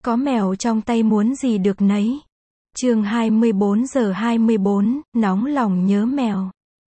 Có mèo trong tay muốn gì được nấy. Chương 24:24, nóng lòng nhớ mèo.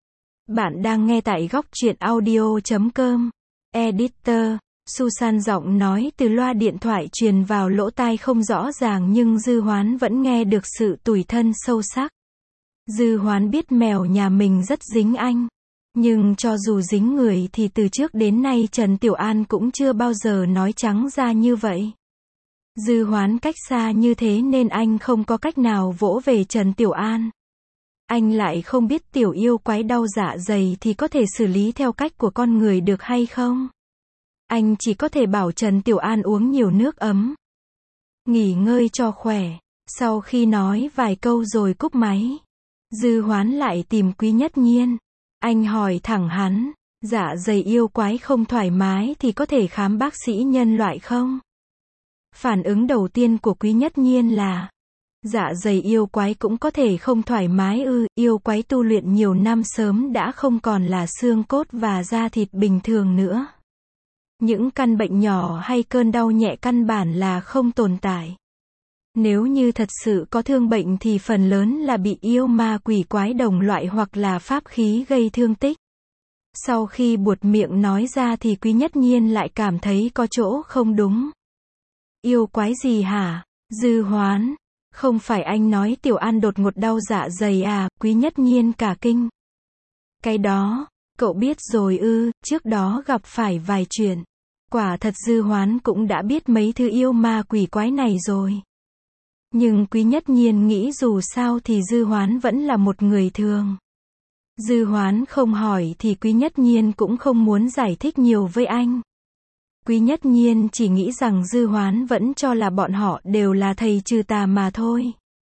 Bạn đang nghe tại góc truyện audio.com. Editor, Susan giọng nói từ loa điện thoại truyền vào lỗ tai không rõ ràng nhưng Dư Hoán vẫn nghe được sự tủi thân sâu sắc. Dư Hoán biết mèo nhà mình rất dính anh. Nhưng cho dù dính người thì từ trước đến nay Trần Tiểu An cũng chưa bao giờ nói trắng ra như vậy. Dư Hoán cách xa như thế nên anh không có cách nào vỗ về Trần Tiểu An. Anh lại không biết tiểu yêu quái đau dạ dày thì có thể xử lý theo cách của con người được hay không. Anh chỉ có thể bảo Trần Tiểu An uống nhiều nước ấm, nghỉ ngơi cho khỏe. Sau khi nói vài câu rồi cúp máy, Dư Hoán lại tìm Quý Nhất Nhiên. Anh hỏi thẳng hắn, dạ dày yêu quái không thoải mái thì có thể khám bác sĩ nhân loại không? Phản ứng đầu tiên của Quý Nhất Nhiên là, dạ dày yêu quái cũng có thể không thoải mái ư? Yêu quái tu luyện nhiều năm sớm đã không còn là xương cốt và da thịt bình thường nữa. Những căn bệnh nhỏ hay cơn đau nhẹ căn bản là không tồn tại. Nếu như thật sự có thương bệnh thì phần lớn là bị yêu ma quỷ quái đồng loại hoặc là pháp khí gây thương tích. Sau khi buột miệng nói ra thì Quý Nhất Nhiên lại cảm thấy có chỗ không đúng. Yêu quái gì hả? Dư Hoán, không phải anh nói Tiểu An đột ngột đau dạ dày à? Quý Nhất Nhiên cả kinh. Cái đó, cậu biết rồi ư? Trước đó gặp phải vài chuyện. Quả thật Dư Hoán cũng đã biết mấy thứ yêu ma quỷ quái này rồi. Nhưng Quý Nhất Nhiên nghĩ dù sao thì Dư Hoán vẫn là một người thường. Dư Hoán không hỏi thì Quý Nhất Nhiên cũng không muốn giải thích nhiều với anh. Quý Nhất Nhiên chỉ nghĩ rằng Dư Hoán vẫn cho là bọn họ đều là thầy trừ tà mà thôi.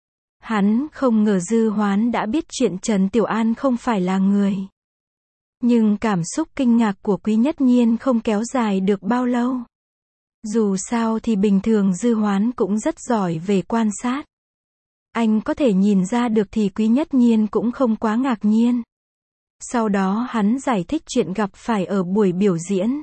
Hắn không ngờ Dư Hoán đã biết chuyện Trần Tiểu An không phải là người. Nhưng cảm xúc kinh ngạc của Quý Nhất Nhiên không kéo dài được bao lâu. Dù sao thì bình thường Dư Hoán cũng rất giỏi về quan sát. Anh có thể nhìn ra được thì Quý Nhất Nhiên cũng không quá ngạc nhiên. Sau đó hắn giải thích chuyện gặp phải ở buổi biểu diễn.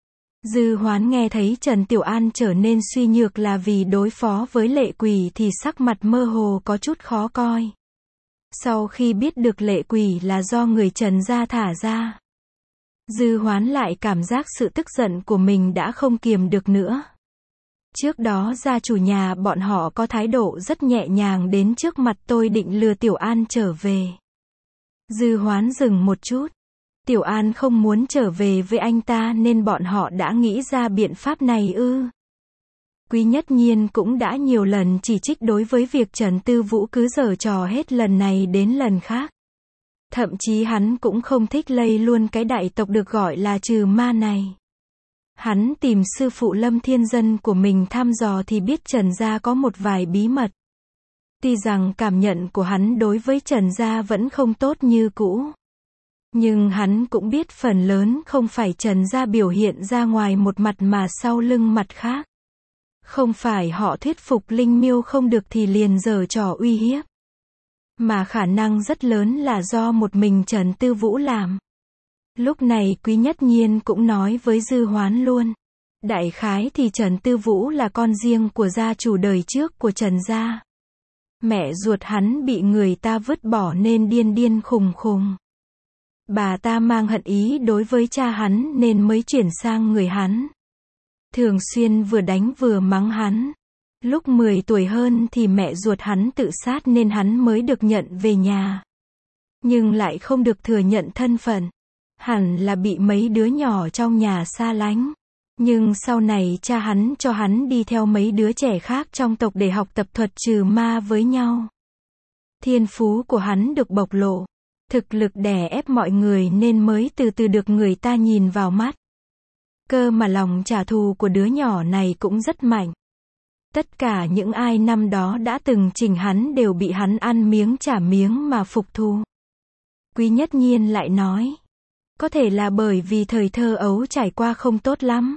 Dư Hoán nghe thấy Trần Tiểu An trở nên suy nhược là vì đối phó với lệ quỷ thì sắc mặt mơ hồ có chút khó coi. Sau khi biết được lệ quỷ là do người Trần gia thả ra, Dư Hoán lại cảm giác sự tức giận của mình đã không kiềm được nữa. Trước đó gia chủ nhà bọn họ có thái độ rất nhẹ nhàng đến trước mặt tôi định lừa Tiểu An trở về. Dư Hoán dừng một chút. Tiểu An không muốn trở về với anh ta nên bọn họ đã nghĩ ra biện pháp này ư? Quý Nhất Nhiên cũng đã nhiều lần chỉ trích đối với việc Trần Tư Vũ cứ giở trò hết lần này đến lần khác. Thậm chí hắn cũng không thích lây luôn cái đại tộc được gọi là trừ ma này. Hắn tìm sư phụ Lâm Thiên Dân của mình thăm dò thì biết Trần gia có một vài bí mật. Tuy rằng cảm nhận của hắn đối với Trần gia vẫn không tốt như cũ. Nhưng hắn cũng biết phần lớn không phải Trần gia biểu hiện ra ngoài một mặt mà sau lưng mặt khác. Không phải họ thuyết phục Linh Miêu không được thì liền giở trò uy hiếp. Mà khả năng rất lớn là do một mình Trần Tư Vũ làm. Lúc này Quý Nhất Nhiên cũng nói với Dư Hoán luôn. Đại khái thì Trần Tư Vũ là con riêng của gia chủ đời trước của Trần gia. Mẹ ruột hắn bị người ta vứt bỏ nên điên điên khùng khùng. Bà ta mang hận ý đối với cha hắn nên mới chuyển sang người hắn. Thường xuyên vừa đánh vừa mắng hắn. Lúc 10 tuổi hơn thì mẹ ruột hắn tự sát nên hắn mới được nhận về nhà. Nhưng lại không được thừa nhận thân phận. Hẳn là bị mấy đứa nhỏ trong nhà xa lánh. Nhưng sau này cha hắn cho hắn đi theo mấy đứa trẻ khác trong tộc để học tập thuật trừ ma với nhau. Thiên phú của hắn được bộc lộ. Thực lực đè ép mọi người nên mới từ từ được người ta nhìn vào mắt. Cơ mà lòng trả thù của đứa nhỏ này cũng rất mạnh. Tất cả những ai năm đó đã từng chỉnh hắn đều bị hắn ăn miếng trả miếng mà phục thù. Quý Nhất Nhiên lại nói. Có thể là bởi vì thời thơ ấu trải qua không tốt lắm.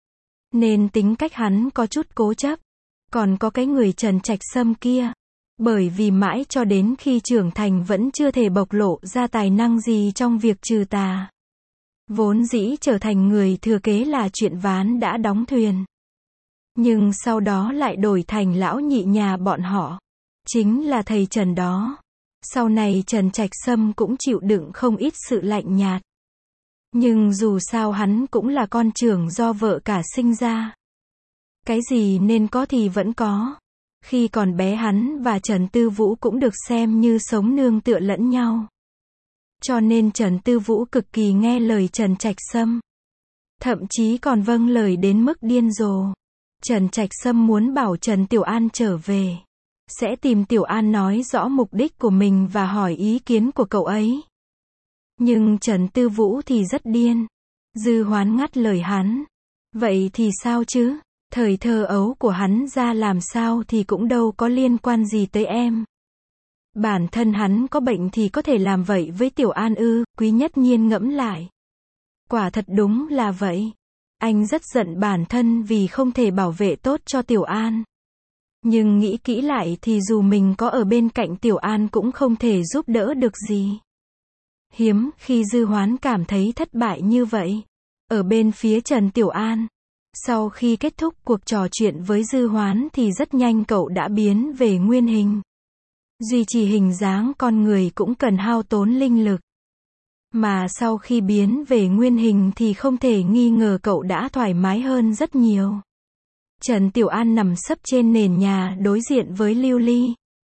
Nên tính cách hắn có chút cố chấp. Còn có cái người Trần Trạch Sâm kia. Bởi vì mãi cho đến khi trưởng thành vẫn chưa thể bộc lộ ra tài năng gì trong việc trừ tà. Vốn dĩ trở thành người thừa kế là chuyện ván đã đóng thuyền. Nhưng sau đó lại đổi thành lão nhị nhà bọn họ. Chính là thầy Trần đó. Sau này Trần Trạch Sâm cũng chịu đựng không ít sự lạnh nhạt. Nhưng dù sao hắn cũng là con trưởng do vợ cả sinh ra. Cái gì nên có thì vẫn có. Khi còn bé hắn và Trần Tư Vũ cũng được xem như sống nương tựa lẫn nhau. Cho nên Trần Tư Vũ cực kỳ nghe lời Trần Trạch Sâm. Thậm chí còn vâng lời đến mức điên rồ. Trần Trạch Sâm muốn bảo Trần Tiểu An trở về. Sẽ tìm Tiểu An nói rõ mục đích của mình và hỏi ý kiến của cậu ấy. Nhưng Trần Tư Vũ thì rất điên. Dư Hoán ngắt lời hắn. Vậy thì sao chứ? Thời thơ ấu của hắn ra làm sao thì cũng đâu có liên quan gì tới em. Bản thân hắn có bệnh thì có thể làm vậy với Tiểu An ư? Quý Nhất Nhiên ngẫm lại. Quả thật đúng là vậy. Anh rất giận bản thân vì không thể bảo vệ tốt cho Tiểu An. Nhưng nghĩ kỹ lại thì dù mình có ở bên cạnh Tiểu An cũng không thể giúp đỡ được gì. Hiếm khi Dư Hoán cảm thấy thất bại như vậy. Ở bên phía Trần Tiểu An. Sau khi kết thúc cuộc trò chuyện với Dư Hoán thì rất nhanh cậu đã biến về nguyên hình. Duy trì hình dáng con người cũng cần hao tốn linh lực. Mà sau khi biến về nguyên hình thì không thể nghi ngờ cậu đã thoải mái hơn rất nhiều. Trần Tiểu An nằm sấp trên nền nhà đối diện với Lưu Ly.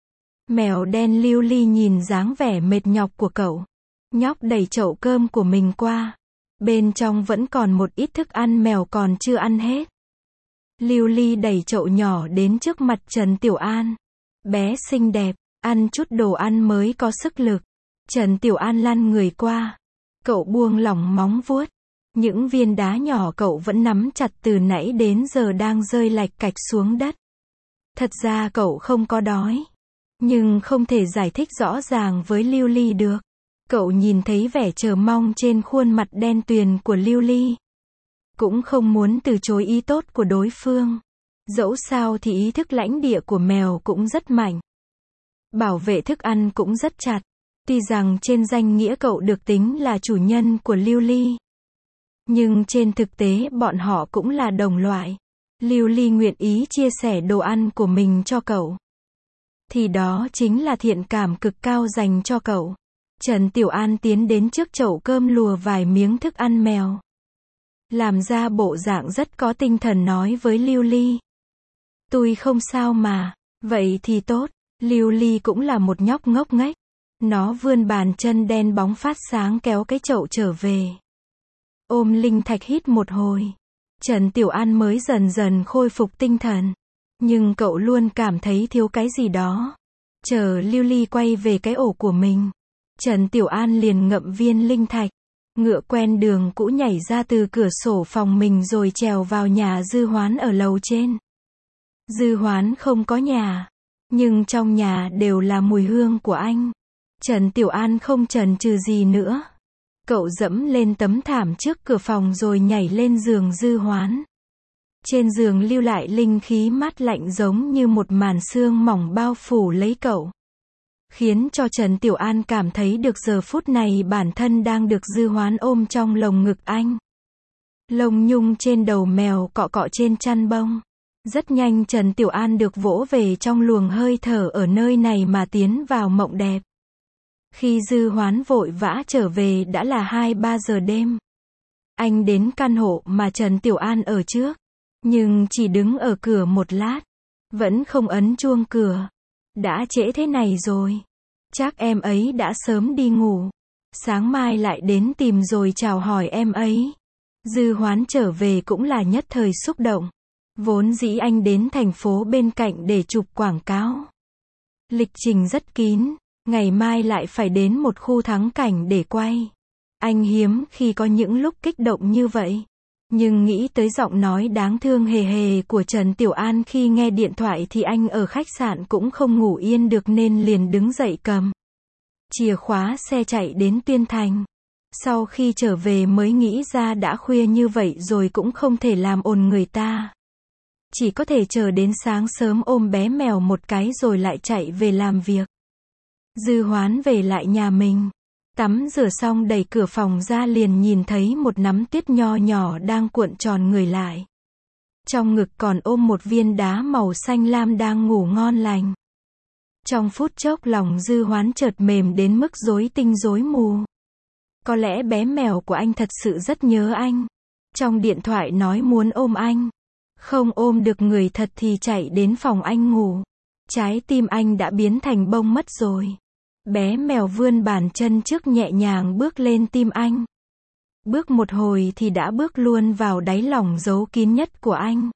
Mèo đen Lưu Ly nhìn dáng vẻ mệt nhọc của cậu. Nhóc đẩy chậu cơm của mình qua. Bên trong vẫn còn một ít thức ăn mèo còn chưa ăn hết. Lưu Ly đẩy chậu nhỏ đến trước mặt Trần Tiểu An. Bé xinh đẹp, ăn chút đồ ăn mới có sức lực. Trần Tiểu An lăn người qua. Cậu buông lỏng móng vuốt. Những viên đá nhỏ cậu vẫn nắm chặt từ nãy đến giờ đang rơi lạch cạch xuống đất. Thật ra cậu không có đói. Nhưng không thể giải thích rõ ràng với Lưu Ly được. Cậu nhìn thấy vẻ chờ mong trên khuôn mặt đen tuyền của Lưu Ly. Cũng không muốn từ chối ý tốt của đối phương. Dẫu sao thì ý thức lãnh địa của mèo cũng rất mạnh. Bảo vệ thức ăn cũng rất chặt. Tuy rằng trên danh nghĩa cậu được tính là chủ nhân của Lưu Ly. Nhưng trên thực tế bọn họ cũng là đồng loại. Lưu Ly nguyện ý chia sẻ đồ ăn của mình cho cậu. Thì đó chính là thiện cảm cực cao dành cho cậu. Trần Tiểu An tiến đến trước chậu cơm lùa vài miếng thức ăn mèo. Làm ra bộ dạng rất có tinh thần nói với Lưu Ly. Tôi không sao mà. Vậy thì tốt. Lưu Ly cũng là một nhóc ngốc nghếch. Nó vươn bàn chân đen bóng phát sáng kéo cái chậu trở về. Ôm linh thạch hít một hồi. Trần Tiểu An mới dần dần khôi phục tinh thần. Nhưng cậu luôn cảm thấy thiếu cái gì đó. Chờ Lưu Ly quay về cái ổ của mình. Trần Tiểu An liền ngậm viên linh thạch. Ngựa quen đường cũ nhảy ra từ cửa sổ phòng mình rồi trèo vào nhà Dư Hoán ở lầu trên. Dư Hoán không có nhà. Nhưng trong nhà đều là mùi hương của anh. Trần Tiểu An không chần chừ gì nữa. Cậu dẫm lên tấm thảm trước cửa phòng rồi nhảy lên giường Dư Hoán. Trên giường lưu lại linh khí mát lạnh giống như một màn sương mỏng bao phủ lấy cậu. Khiến cho Trần Tiểu An cảm thấy được giờ phút này bản thân đang được Dư Hoán ôm trong lồng ngực anh. Lông nhung trên đầu mèo cọ cọ trên chăn bông. Rất nhanh Trần Tiểu An được vỗ về trong luồng hơi thở ở nơi này mà tiến vào mộng đẹp. Khi Dư Hoán vội vã trở về đã là 2-3 giờ đêm. Anh đến căn hộ mà Trần Tiểu An ở trước. Nhưng chỉ đứng ở cửa một lát. Vẫn không ấn chuông cửa. Đã trễ thế này rồi. Chắc em ấy đã sớm đi ngủ. Sáng mai lại đến tìm rồi chào hỏi em ấy. Dư Hoán trở về cũng là nhất thời xúc động. Vốn dĩ anh đến thành phố bên cạnh để chụp quảng cáo. Lịch trình rất kín. Ngày mai lại phải đến một khu thắng cảnh để quay. Anh hiếm khi có những lúc kích động như vậy. Nhưng nghĩ tới giọng nói đáng thương hề hề của Trần Tiểu An khi nghe điện thoại thì anh ở khách sạn cũng không ngủ yên được nên liền đứng dậy cầm chìa khóa xe chạy đến Tuyên Thành. Sau khi trở về mới nghĩ ra đã khuya như vậy rồi cũng không thể làm ồn người ta. Chỉ có thể chờ đến sáng sớm ôm bé mèo một cái rồi lại chạy về làm việc. Dư Hoán về lại nhà mình. Tắm rửa xong đẩy cửa phòng ra liền nhìn thấy một nắm tuyết nho nhỏ đang cuộn tròn người lại. Trong ngực còn ôm một viên đá màu xanh lam đang ngủ ngon lành. Trong phút chốc lòng Dư Hoán chợt mềm đến mức rối tinh rối mù. Có lẽ bé mèo của anh thật sự rất nhớ anh. Trong điện thoại nói muốn ôm anh. Không ôm được người thật thì chạy đến phòng anh ngủ. Trái tim anh đã biến thành bông mất rồi. Bé mèo vươn bàn chân trước nhẹ nhàng bước lên tim anh. Bước một hồi thì đã bước luôn vào đáy lòng giấu kín nhất của anh.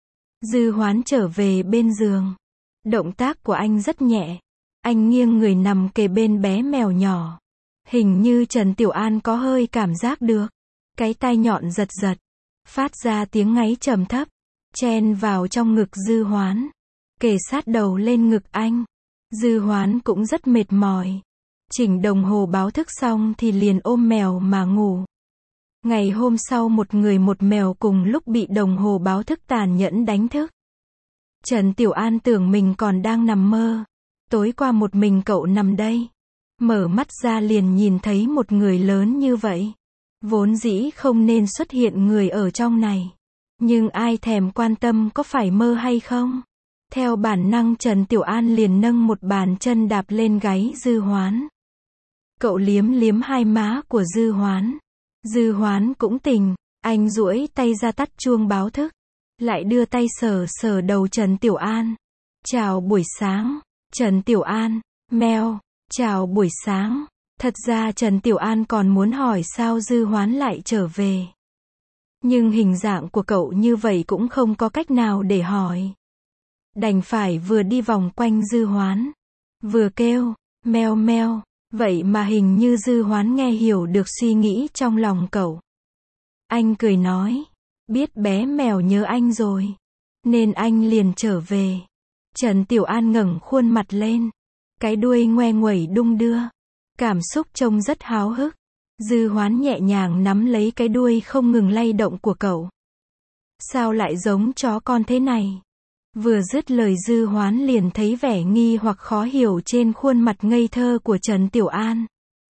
Dư Hoán trở về bên giường. Động tác của anh rất nhẹ. Anh nghiêng người nằm kề bên bé mèo nhỏ. Hình như Trần Tiểu An có hơi cảm giác được. Cái tai nhọn giật giật. Phát ra tiếng ngáy trầm thấp. Chen vào trong ngực Dư Hoán. Kề sát đầu lên ngực anh. Dư Hoán cũng rất mệt mỏi. Chỉnh đồng hồ báo thức xong thì liền ôm mèo mà ngủ. Ngày hôm sau một người một mèo cùng lúc bị đồng hồ báo thức tàn nhẫn đánh thức. Trần Tiểu An tưởng mình còn đang nằm mơ. Tối qua một mình cậu nằm đây. Mở mắt ra liền nhìn thấy một người lớn như vậy. Vốn dĩ không nên xuất hiện người ở trong này. Nhưng ai thèm quan tâm có phải mơ hay không? Theo bản năng Trần Tiểu An liền nâng một bàn chân đạp lên gáy Dư Hoán. Cậu liếm liếm hai má của Dư Hoán. Dư Hoán cũng tỉnh. Anh duỗi tay ra tắt chuông báo thức. Lại đưa tay sờ sờ đầu Trần Tiểu An. Chào buổi sáng. Trần Tiểu An. Mèo. Chào buổi sáng. Thật ra Trần Tiểu An còn muốn hỏi sao Dư Hoán lại trở về. Nhưng hình dạng của cậu như vậy cũng không có cách nào để hỏi. Đành phải vừa đi vòng quanh Dư Hoán. Vừa kêu. Meo meo. Vậy mà hình như Dư Hoán nghe hiểu được suy nghĩ trong lòng cậu. Anh cười nói. Biết bé mèo nhớ anh rồi. Nên anh liền trở về. Trần Tiểu An ngẩng khuôn mặt lên. Cái đuôi ngoe nguẩy đung đưa. Cảm xúc trông rất háo hức. Dư Hoán nhẹ nhàng nắm lấy cái đuôi không ngừng lay động của cậu. Sao lại giống chó con thế này? Vừa dứt lời Dư Hoán liền thấy vẻ nghi hoặc khó hiểu trên khuôn mặt ngây thơ của Trần Tiểu An.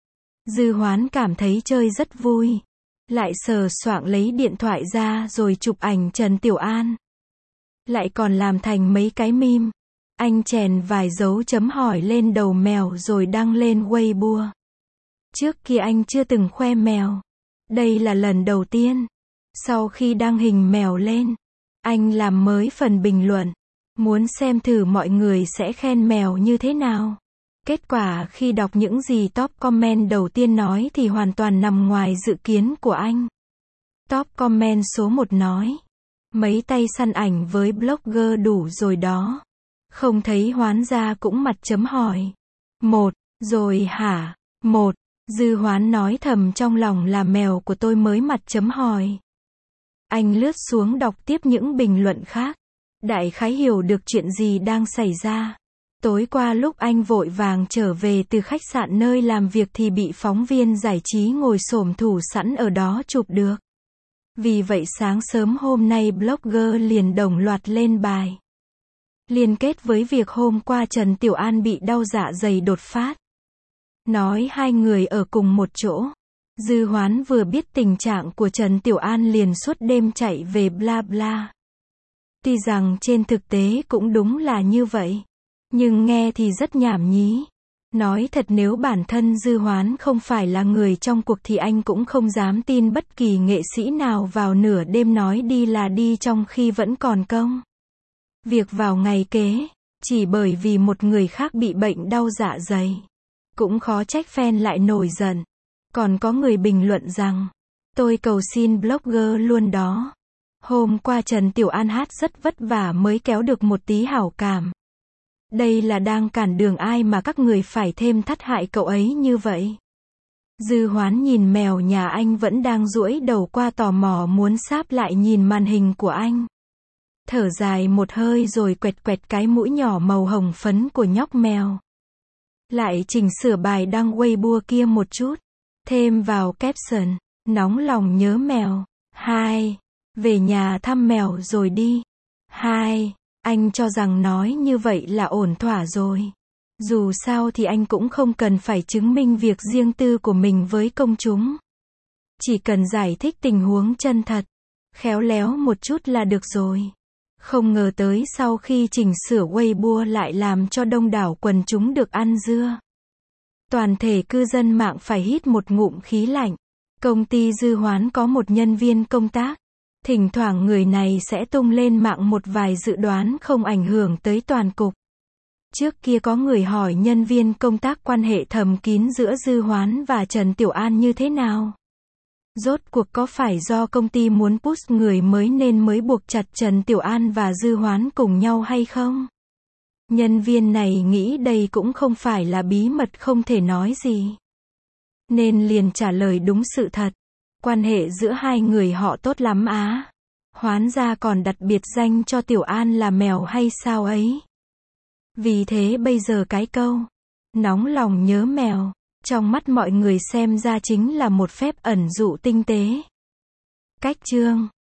Dư Hoán cảm thấy chơi rất vui. Lại sờ soạng lấy điện thoại ra rồi chụp ảnh Trần Tiểu An. Lại còn làm thành mấy cái meme. Anh chèn vài dấu chấm hỏi lên đầu mèo rồi đăng lên Weibo. Trước kia anh chưa từng khoe mèo. Đây là lần đầu tiên. Sau khi đăng hình mèo lên, anh làm mới phần bình luận. Muốn xem thử mọi người sẽ khen mèo như thế nào. Kết quả khi đọc những gì top comment đầu tiên nói thì hoàn toàn nằm ngoài dự kiến của anh. Top comment số 1 nói. Mấy tay săn ảnh với blogger đủ rồi đó. Không thấy Hoán ra cũng mặt chấm hỏi. Một, rồi hả? Một, Dư Hoán nói thầm trong lòng là mèo của tôi mới mặt chấm hỏi. Anh lướt xuống đọc tiếp những bình luận khác. Đại khái hiểu được chuyện gì đang xảy ra. Tối qua lúc anh vội vàng trở về từ khách sạn nơi làm việc thì bị phóng viên giải trí ngồi xổm thủ sẵn ở đó chụp được. Vì vậy sáng sớm hôm nay blogger liền đồng loạt lên bài. Liên kết với việc hôm qua Trần Tiểu An bị đau dạ dày đột phát. Nói hai người ở cùng một chỗ. Dư Hoán vừa biết tình trạng của Trần Tiểu An liền suốt đêm chạy về bla bla. Tuy rằng trên thực tế cũng đúng là như vậy. Nhưng nghe thì rất nhảm nhí. Nói thật nếu bản thân Dư Hoán không phải là người trong cuộc thì anh cũng không dám tin bất kỳ nghệ sĩ nào vào nửa đêm nói đi là đi trong khi vẫn còn công việc vào ngày kế, chỉ bởi vì một người khác bị bệnh đau dạ dày. Cũng khó trách fan lại nổi giận. Còn có người bình luận rằng, tôi cầu xin blogger luôn đó. Hôm qua Trần Tiểu An hát rất vất vả mới kéo được một tí hảo cảm. Đây là đang cản đường ai mà các người phải thêm thắt hại cậu ấy như vậy. Dư Hoán nhìn mèo nhà anh vẫn đang duỗi đầu qua tò mò muốn sáp lại nhìn màn hình của anh. Thở dài một hơi rồi quẹt quẹt cái mũi nhỏ màu hồng phấn của nhóc mèo. Lại chỉnh sửa bài đăng Weibo kia một chút. Thêm vào caption, nóng lòng nhớ mèo. 2. Về nhà thăm mèo rồi đi. 2. Anh cho rằng nói như vậy là ổn thỏa rồi. Dù sao thì anh cũng không cần phải chứng minh việc riêng tư của mình với công chúng. Chỉ cần giải thích tình huống chân thật. Khéo léo một chút là được rồi. Không ngờ tới sau khi chỉnh sửa Weibo lại làm cho đông đảo quần chúng được ăn dưa. Toàn thể cư dân mạng phải hít một ngụm khí lạnh. Công ty Dư Hoán có một nhân viên công tác. Thỉnh thoảng người này sẽ tung lên mạng một vài dự đoán không ảnh hưởng tới toàn cục. Trước kia có người hỏi nhân viên công tác quan hệ thầm kín giữa Dư Hoán và Trần Tiểu An như thế nào. Rốt cuộc có phải do công ty muốn push người mới nên mới buộc chặt Trần Tiểu An và Dư Hoán cùng nhau hay không? Nhân viên này nghĩ đây cũng không phải là bí mật không thể nói gì. Nên liền trả lời đúng sự thật. Quan hệ giữa hai người họ tốt lắm á. Hoán gia còn đặt biệt danh cho Tiểu An là mèo hay sao ấy. Vì thế bây giờ cái câu nóng lòng nhớ mèo trong mắt mọi người xem ra chính là một phép ẩn dụ tinh tế. Cách chương